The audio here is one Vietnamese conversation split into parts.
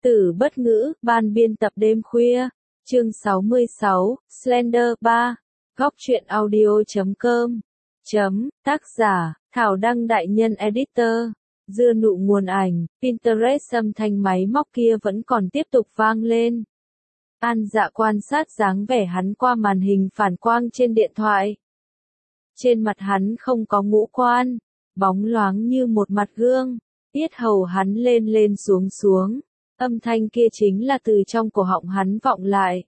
Tử bất ngữ, ban biên tập đêm khuya, chương 66, Slender 3, góc truyện audio.com, tác giả, Thảo Đăng Đại Nhân Editor, dưa nụ nguồn ảnh, Pinterest âm thanh máy móc kia vẫn còn tiếp tục vang lên. An Dạ quan sát dáng vẻ hắn qua màn hình phản quang trên điện thoại. Trên mặt hắn không có ngũ quan, bóng loáng như một mặt gương, yết hầu hắn lên lên xuống xuống. Âm thanh kia chính là từ trong cổ họng hắn vọng lại.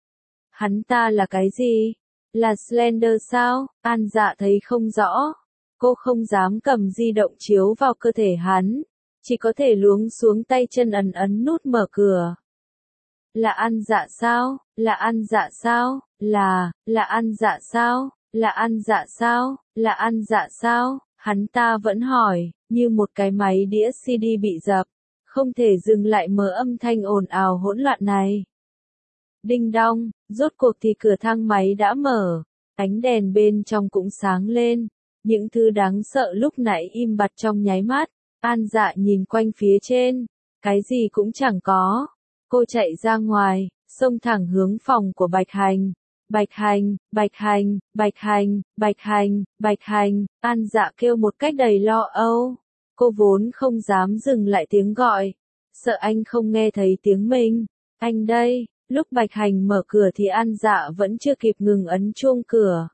Hắn ta là cái gì? Là Slender sao? An Dạ thấy không rõ. Cô không dám cầm di động chiếu vào cơ thể hắn. Chỉ có thể luống xuống tay chân ấn nút mở cửa. Là An Dạ sao? Là An Dạ sao? Là An Dạ sao? Là An Dạ sao? Là An Dạ sao? Hắn ta vẫn hỏi, như một cái máy đĩa CD bị dập. Không thể dừng lại mở âm thanh ồn ào hỗn loạn này. Đinh đong, rốt cuộc thì cửa thang máy đã mở, ánh đèn bên trong cũng sáng lên, những thứ đáng sợ lúc nãy im bặt trong nháy mắt. An Dạ nhìn quanh phía trên, cái gì cũng chẳng có. Cô chạy ra ngoài, xông thẳng hướng phòng của Bạch Hành. Bạch Hành, Bạch Hành, Bạch Hành, Bạch Hành, Bạch Hành, An Dạ kêu một cách đầy lo âu. Cô vốn không dám dừng lại tiếng gọi, sợ anh không nghe thấy tiếng mình. Anh đây, lúc Bạch Hành mở cửa thì An Dạ vẫn chưa kịp ngừng ấn chuông cửa.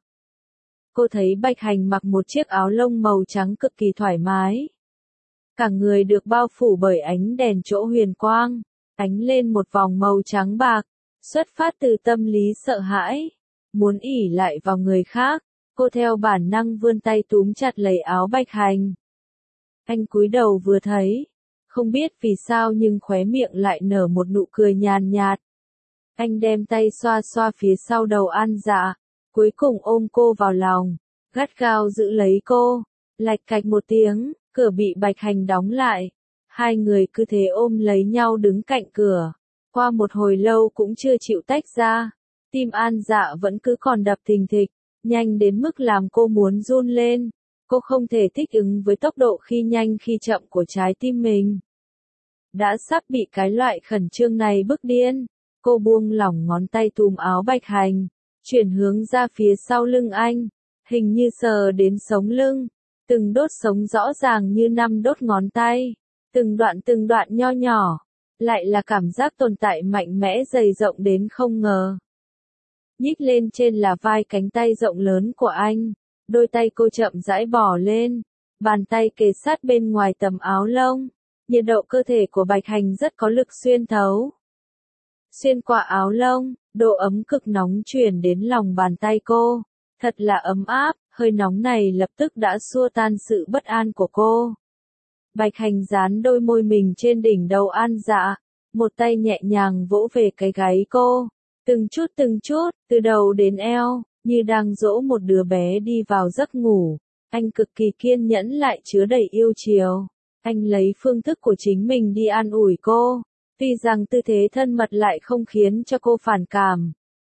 Cô thấy Bạch Hành mặc một chiếc áo lông màu trắng cực kỳ thoải mái. Cả người được bao phủ bởi ánh đèn chỗ huyền quang, ánh lên một vòng màu trắng bạc, xuất phát từ tâm lý sợ hãi, muốn ỷ lại vào người khác. Cô theo bản năng vươn tay túm chặt lấy áo Bạch Hành. Anh cúi đầu vừa thấy, không biết vì sao nhưng khóe miệng lại nở một nụ cười nhàn nhạt. Anh đem tay xoa xoa phía sau đầu An Dạ, cuối cùng ôm cô vào lòng, gắt gao giữ lấy cô. Lạch cạch một tiếng, cửa bị Bạch Hành đóng lại. Hai người cứ thế ôm lấy nhau đứng cạnh cửa. Qua một hồi lâu cũng chưa chịu tách ra. Tim An Dạ vẫn cứ còn đập thình thịch, nhanh đến mức làm cô muốn run lên. Cô không thể thích ứng với tốc độ khi nhanh khi chậm của trái tim mình. Đã sắp bị cái loại khẩn trương này bức điên. Cô buông lỏng ngón tay túm áo Bạch Hành, chuyển hướng ra phía sau lưng anh, hình như sờ đến sống lưng. Từng đốt sống rõ ràng như 5 đốt ngón tay, từng đoạn nho nhỏ, lại là cảm giác tồn tại mạnh mẽ dày rộng đến không ngờ. Nhích lên trên là vai cánh tay rộng lớn của anh. Đôi tay cô chậm rãi bỏ lên, bàn tay kề sát bên ngoài tấm áo lông. Nhiệt độ cơ thể của Bạch Hành rất có lực xuyên thấu. Xuyên qua áo lông, độ ấm cực nóng truyền đến lòng bàn tay cô. Thật là ấm áp, hơi nóng này lập tức đã xua tan sự bất an của cô. Bạch Hành dán đôi môi mình trên đỉnh đầu An Dạ, một tay nhẹ nhàng vỗ về cái gáy cô. Từng chút, từ đầu đến eo. Như đang dỗ một đứa bé đi vào giấc ngủ, anh cực kỳ kiên nhẫn lại chứa đầy yêu chiều. Anh lấy phương thức của chính mình đi an ủi cô, tuy rằng tư thế thân mật lại không khiến cho cô phản cảm.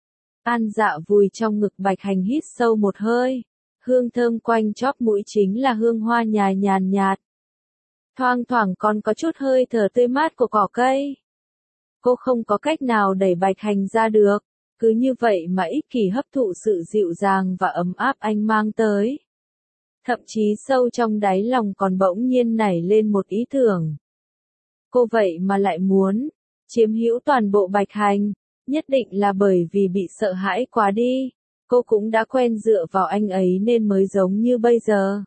An Dạ vùi trong ngực Bạch Hành hít sâu một hơi, hương thơm quanh chóp mũi chính là hương hoa nhàn nhạt. Thoang thoảng còn có chút hơi thở tươi mát của cỏ cây. Cô không có cách nào đẩy Bạch Hành ra được. Cứ như vậy mà ích kỷ hấp thụ sự dịu dàng và ấm áp anh mang tới. Thậm chí sâu trong đáy lòng còn bỗng nhiên nảy lên một ý tưởng. Cô vậy mà lại muốn chiếm hữu toàn bộ Bạch Hành, nhất định là bởi vì bị sợ hãi quá đi. Cô cũng đã quen dựa vào anh ấy nên mới giống như bây giờ.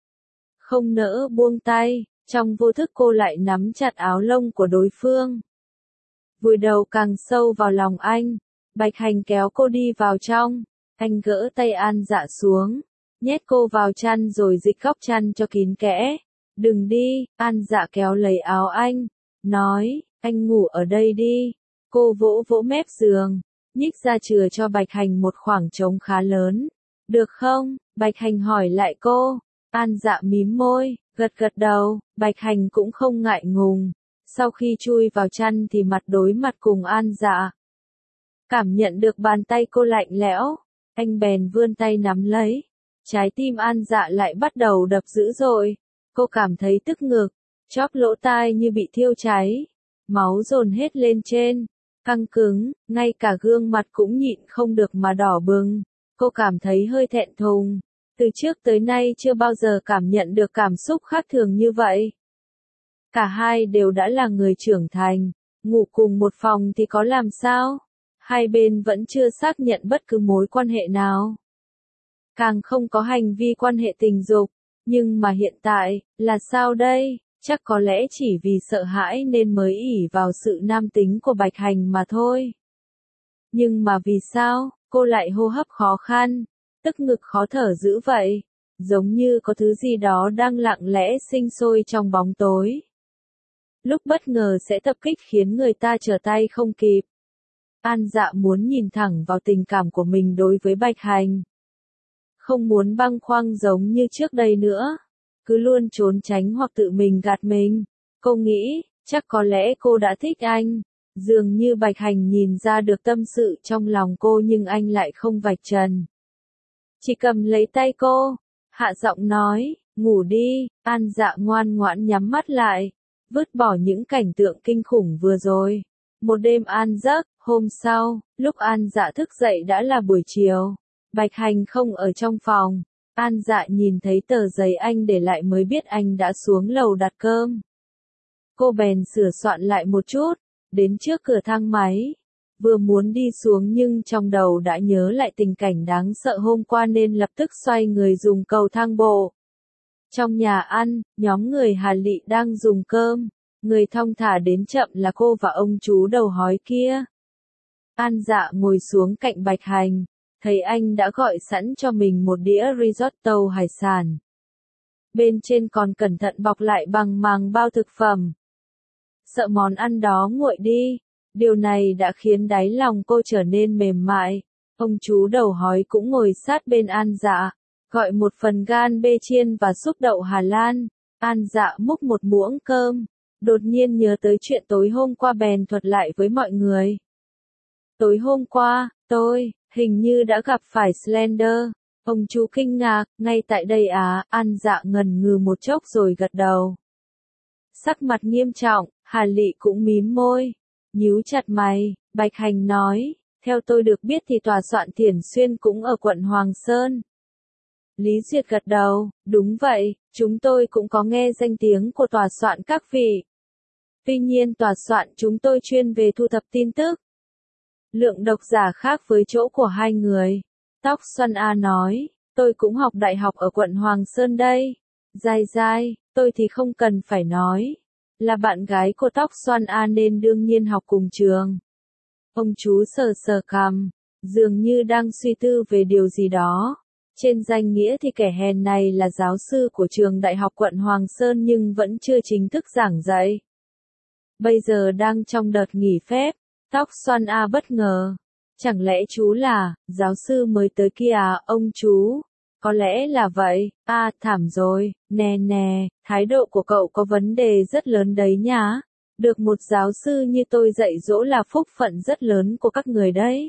Không nỡ buông tay, trong vô thức cô lại nắm chặt áo lông của đối phương. Vùi đầu càng sâu vào lòng anh. Bạch Hành kéo cô đi vào trong, anh gỡ tay An Dạ xuống, nhét cô vào chăn rồi dịch góc chăn cho kín kẽ. Đừng đi, An Dạ kéo lấy áo anh, nói, anh ngủ ở đây đi. Cô vỗ vỗ mép giường, nhích ra chừa cho Bạch Hành một khoảng trống khá lớn. Được không? Bạch Hành hỏi lại cô. An Dạ mím môi, gật đầu. Bạch Hành cũng không ngại ngùng. Sau khi chui vào chăn thì mặt đối mặt cùng An Dạ. Cảm nhận được bàn tay cô lạnh lẽo, anh bèn vươn tay nắm lấy. Trái tim An Dạ lại bắt đầu đập dữ dội. Cô cảm thấy tức ngực, chóp lỗ tai như bị thiêu cháy. máu dồn hết lên trên, căng cứng, ngay cả gương mặt cũng nhịn không được mà đỏ bừng. Cô cảm thấy hơi thẹn thùng, từ trước tới nay chưa bao giờ cảm nhận được cảm xúc khác thường như vậy. Cả hai đều đã là người trưởng thành, ngủ cùng một phòng thì có làm sao? Hai bên vẫn chưa xác nhận bất cứ mối quan hệ nào. Càng không có hành vi quan hệ tình dục, nhưng mà hiện tại, là sao đây? Chắc có lẽ chỉ vì sợ hãi nên mới ỷ vào sự nam tính của Bạch Hành mà thôi. Nhưng mà vì sao, cô lại hô hấp khó khăn, tức ngực khó thở dữ vậy, giống như có thứ gì đó đang lặng lẽ sinh sôi trong bóng tối. Lúc bất ngờ sẽ tập kích khiến người ta trở tay không kịp. An Dạ muốn nhìn thẳng vào tình cảm của mình đối với Bạch Hành. Không muốn băng khoăn giống như trước đây nữa. Cứ luôn trốn tránh hoặc tự mình gạt mình. Cô nghĩ, chắc có lẽ cô đã thích anh. Dường như Bạch Hành nhìn ra được tâm sự trong lòng cô nhưng anh lại không vạch trần. Chỉ cầm lấy tay cô, hạ giọng nói, ngủ đi. An Dạ ngoan ngoãn nhắm mắt lại, vứt bỏ những cảnh tượng kinh khủng vừa rồi. Một đêm an giấc, hôm sau, lúc An Dạ thức dậy đã là buổi chiều. Bạch Hành không ở trong phòng. An Dạ nhìn thấy tờ giấy anh để lại mới biết anh đã xuống lầu đặt cơm. Cô bèn sửa soạn lại một chút, đến trước cửa thang máy. Vừa muốn đi xuống nhưng trong đầu đã nhớ lại tình cảnh đáng sợ hôm qua nên lập tức xoay người dùng cầu thang bộ. Trong nhà ăn, nhóm người Hà Lị đang dùng cơm. Người thong thả đến chậm là cô và ông chú đầu hói kia. An Dạ ngồi xuống cạnh Bạch Hành, thấy anh đã gọi sẵn cho mình một đĩa risotto hải sản. Bên trên còn cẩn thận bọc lại bằng màng bao thực phẩm. Sợ món ăn đó nguội đi, điều này đã khiến đáy lòng cô trở nên mềm mại. Ông chú đầu hói cũng ngồi sát bên An Dạ, gọi một phần gan bê chiên và súp đậu Hà Lan. An Dạ múc một muỗng cơm, đột nhiên nhớ tới chuyện tối hôm qua bèn thuật lại với mọi người. Tối hôm qua, tôi, hình như đã gặp phải Slender. Ông chú kinh ngạc, ngay tại đây à? An Dạ ngần ngừ một chốc rồi gật đầu. Sắc mặt nghiêm trọng, Hà Lị cũng mím môi, nhíu chặt mày. Bạch Hành nói, theo tôi được biết thì tòa soạn Thiển Xuyên cũng ở quận Hoàng Sơn. Lý Duyệt gật đầu, đúng vậy, chúng tôi cũng có nghe danh tiếng của tòa soạn các vị. Tuy nhiên tòa soạn chúng tôi chuyên về thu thập tin tức. Lượng độc giả khác với chỗ của hai người. Tóc xoăn A nói, tôi cũng học đại học ở quận Hoàng Sơn đây. Dai dai, tôi thì không cần phải nói. Là bạn gái của tóc xoăn A nên đương nhiên học cùng trường. Ông chú sờ sờ cằm, dường như đang suy tư về điều gì đó. Trên danh nghĩa thì kẻ hèn này là giáo sư của trường đại học quận Hoàng Sơn nhưng vẫn chưa chính thức giảng dạy. Bây giờ đang trong đợt nghỉ phép. Tóc xoăn A bất ngờ. Chẳng lẽ chú là giáo sư mới tới kia à, ông chú? Có lẽ là vậy. À, thảm rồi, nè nè, thái độ của cậu có vấn đề rất lớn đấy nhá. Được một giáo sư như tôi dạy dỗ là phúc phận rất lớn của các người đấy.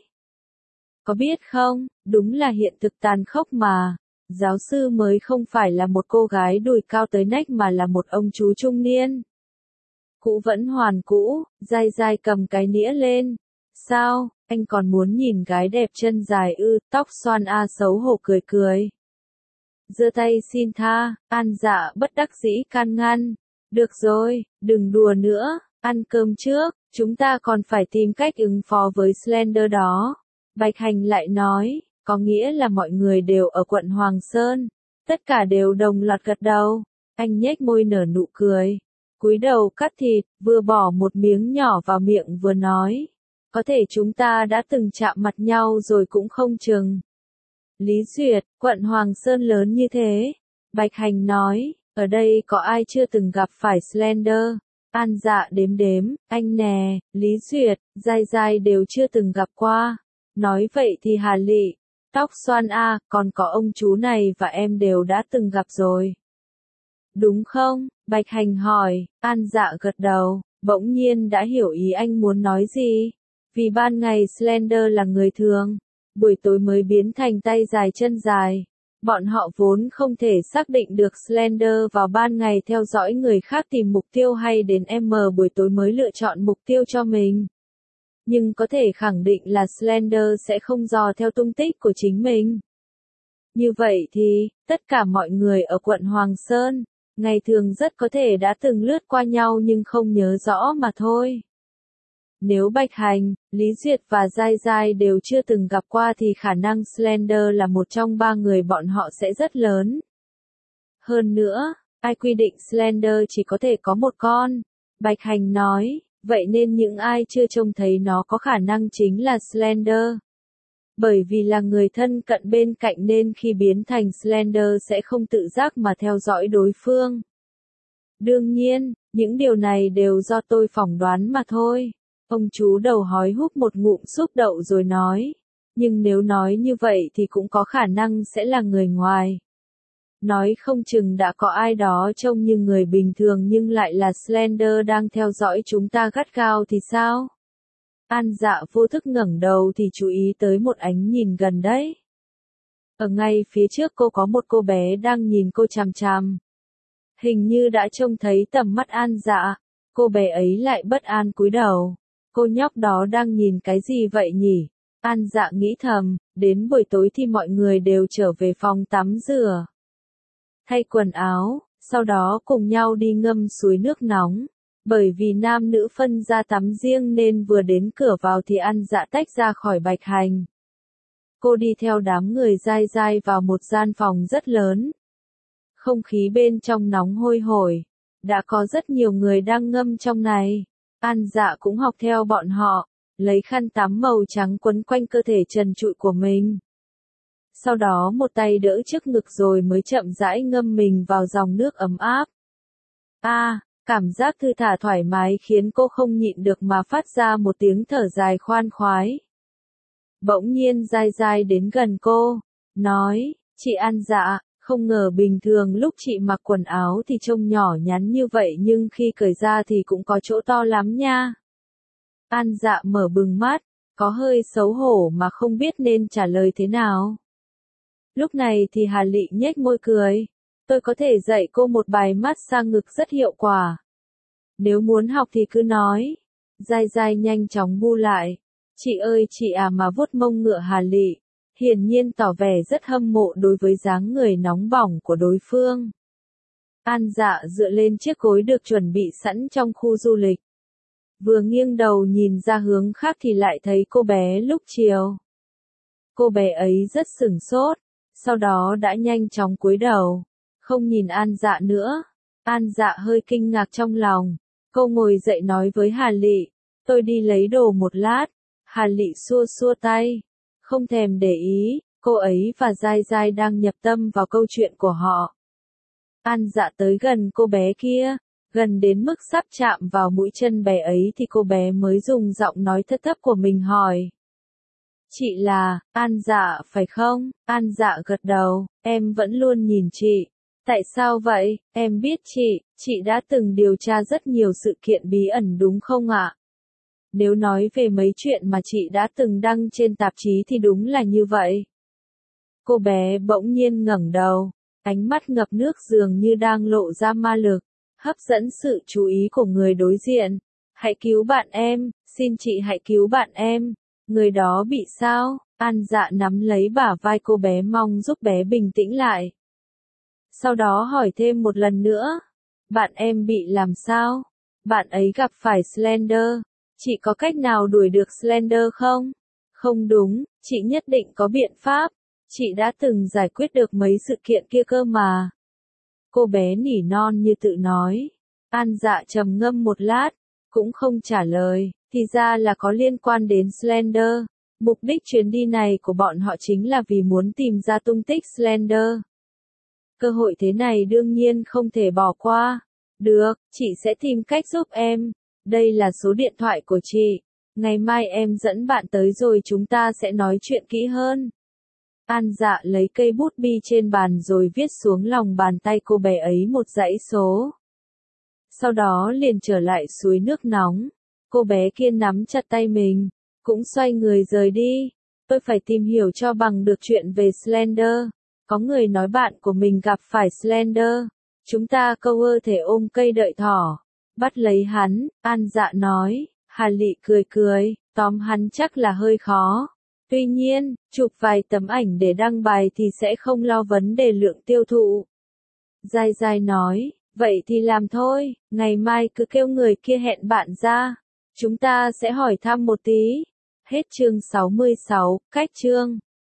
Có biết không, đúng là hiện thực tàn khốc mà. Giáo sư mới không phải là một cô gái đùi cao tới nách mà là một ông chú trung niên. Cũ vẫn hoàn cũ, dai dai cầm cái nĩa lên. Sao, anh còn muốn nhìn gái đẹp chân dài ư? Tóc xoăn A xấu hổ cười cười. Giơ tay xin tha. An Dạ bất đắc dĩ can ngăn. Được rồi, đừng đùa nữa, ăn cơm trước, chúng ta còn phải tìm cách ứng phó với Slender đó. Bạch Hành lại nói, có nghĩa là mọi người đều ở quận Hoàng Sơn. Tất cả đều đồng loạt gật đầu. Anh nhếch môi nở nụ cười. Cúi đầu cắt thịt, vừa bỏ một miếng nhỏ vào miệng vừa nói. Có thể chúng ta đã từng chạm mặt nhau rồi cũng không chừng. Lý Duyệt, quận Hoàng Sơn lớn như thế. Bạch Hành nói, ở đây có ai chưa từng gặp phải Slender? An Dạ đếm đếm, anh nè, Lý Duyệt, Dai Dai đều chưa từng gặp qua. Nói vậy thì Hà Lị, tóc xoăn A, còn có ông chú này và em đều đã từng gặp rồi. Đúng không? Bạch Hành hỏi. An Dạ gật đầu, bỗng nhiên đã hiểu ý anh muốn nói gì. Vì ban ngày Slender là người thường, buổi tối mới biến thành tay dài chân dài. Bọn họ vốn không thể xác định được Slender vào ban ngày theo dõi người khác tìm mục tiêu hay đến M buổi tối mới lựa chọn mục tiêu cho mình. Nhưng có thể khẳng định là Slender sẽ không dò theo tung tích của chính mình. Như vậy thì, tất cả mọi người ở quận Hoàng Sơn, ngày thường rất có thể đã từng lướt qua nhau nhưng không nhớ rõ mà thôi. Nếu Bạch Hành, Lý Duyệt và Giai Giai đều chưa từng gặp qua thì khả năng Slender là một trong ba người bọn họ sẽ rất lớn. Hơn nữa, ai quy định Slender chỉ có thể có một con? Bạch Hành nói, vậy nên những ai chưa trông thấy nó có khả năng chính là Slender. Bởi vì là người thân cận bên cạnh nên khi biến thành Slender sẽ không tự giác mà theo dõi đối phương. Đương nhiên, những điều này đều do tôi phỏng đoán mà thôi. Ông chú đầu hói húp một ngụm súp đậu rồi nói. Nhưng nếu nói như vậy thì cũng có khả năng sẽ là người ngoài. Nói không chừng đã có ai đó trông như người bình thường nhưng lại là Slender đang theo dõi chúng ta gắt gao thì sao? An Dạ vô thức ngẩng đầu thì chú ý tới một ánh nhìn gần đấy. Ở ngay phía trước cô có một cô bé đang nhìn cô chằm chằm. Hình như đã trông thấy tầm mắt An Dạ, cô bé ấy lại bất an cúi đầu. Cô nhóc đó đang nhìn cái gì vậy nhỉ? An Dạ nghĩ thầm, đến buổi tối thì mọi người đều trở về phòng tắm rửa. Thay quần áo, sau đó cùng nhau đi ngâm suối nước nóng. Bởi vì nam nữ phân ra tắm riêng nên vừa đến cửa vào thì An Dạ tách ra khỏi Bạch Hành. Cô đi theo đám người Giai Giai vào một gian phòng rất lớn. Không khí bên trong nóng hôi hổi. Đã có rất nhiều người đang ngâm trong này. An Dạ cũng học theo bọn họ, lấy khăn tắm màu trắng quấn quanh cơ thể trần trụi của mình. Sau đó một tay đỡ trước ngực rồi mới chậm rãi ngâm mình vào dòng nước ấm áp. Cảm giác thư thả thoải mái khiến cô không nhịn được mà phát ra một tiếng thở dài khoan khoái. Bỗng nhiên Giai Giai đến gần cô, nói, chị An Dạ, không ngờ bình thường lúc chị mặc quần áo thì trông nhỏ nhắn như vậy nhưng khi cởi ra thì cũng có chỗ to lắm nha. An Dạ mở bừng mắt, có hơi xấu hổ mà không biết nên trả lời thế nào. Lúc này thì Hà Lị nhếch môi cười. Tôi có thể dạy cô một bài massage ngực rất hiệu quả. Nếu muốn học thì cứ nói. Giai Giai nhanh chóng bu lại. Chị ơi chị à mà vuốt mông ngựa Hà Lị. Hiển nhiên tỏ vẻ rất hâm mộ đối với dáng người nóng bỏng của đối phương. An Dạ dựa lên chiếc gối được chuẩn bị sẵn trong khu du lịch. Vừa nghiêng đầu nhìn ra hướng khác thì lại thấy cô bé lúc chiều. Cô bé ấy rất sửng sốt. Sau đó đã nhanh chóng cúi đầu. Không nhìn An Dạ nữa. An Dạ hơi kinh ngạc trong lòng. Cô ngồi dậy nói với Hà Lị. Tôi đi lấy đồ một lát. Hà Lị xua xua tay. Không thèm để ý, cô ấy và Giai Giai đang nhập tâm vào câu chuyện của họ. An Dạ tới gần cô bé kia. Gần đến mức sắp chạm vào mũi chân bé ấy thì cô bé mới dùng giọng nói thấp thấp của mình hỏi. Chị là, An Dạ phải không? An Dạ gật đầu, em vẫn luôn nhìn chị. Tại sao vậy? Em biết chị đã từng điều tra rất nhiều sự kiện bí ẩn đúng không ạ? Nếu nói về mấy chuyện mà chị đã từng đăng trên tạp chí thì đúng là như vậy. Cô bé bỗng nhiên ngẩng đầu, ánh mắt ngập nước dường như đang lộ ra ma lực, hấp dẫn sự chú ý của người đối diện. Hãy cứu bạn em, xin chị hãy cứu bạn em. Người đó bị sao? An Dạ nắm lấy bả vai cô bé mong giúp bé bình tĩnh lại. Sau đó hỏi thêm một lần nữa. Bạn em bị làm sao? Bạn ấy gặp phải Slender. Chị có cách nào đuổi được Slender không? Không đúng, chị nhất định có biện pháp. Chị đã từng giải quyết được mấy sự kiện kia cơ mà. Cô bé nỉ non như tự nói. An Dạ trầm ngâm một lát, cũng không trả lời. Thì ra là có liên quan đến Slender. Mục đích chuyến đi này của bọn họ chính là vì muốn tìm ra tung tích Slender. Cơ hội thế này đương nhiên không thể bỏ qua. Được, chị sẽ tìm cách giúp em. Đây là số điện thoại của chị. Ngày mai em dẫn bạn tới rồi chúng ta sẽ nói chuyện kỹ hơn. An Dạ lấy cây bút bi trên bàn rồi viết xuống lòng bàn tay cô bé ấy một dãy số. Sau đó liền trở lại suối nước nóng. Cô bé kia nắm chặt tay mình, cũng xoay người rời đi. Tôi phải tìm hiểu cho bằng được chuyện về Slender. Có người nói bạn của mình gặp phải Slender. Chúng ta câu ơ thể ôm cây đợi thỏ. Bắt lấy hắn, An Dạ nói. Hà Lị cười cười, tóm hắn chắc là hơi khó. Tuy nhiên, chụp vài tấm ảnh để đăng bài thì sẽ không lo vấn đề lượng tiêu thụ. Giai Giai nói, vậy thì làm thôi, ngày mai cứ kêu người kia hẹn bạn ra. Chúng ta sẽ hỏi thăm một tí. Hết chương 66, cách chương.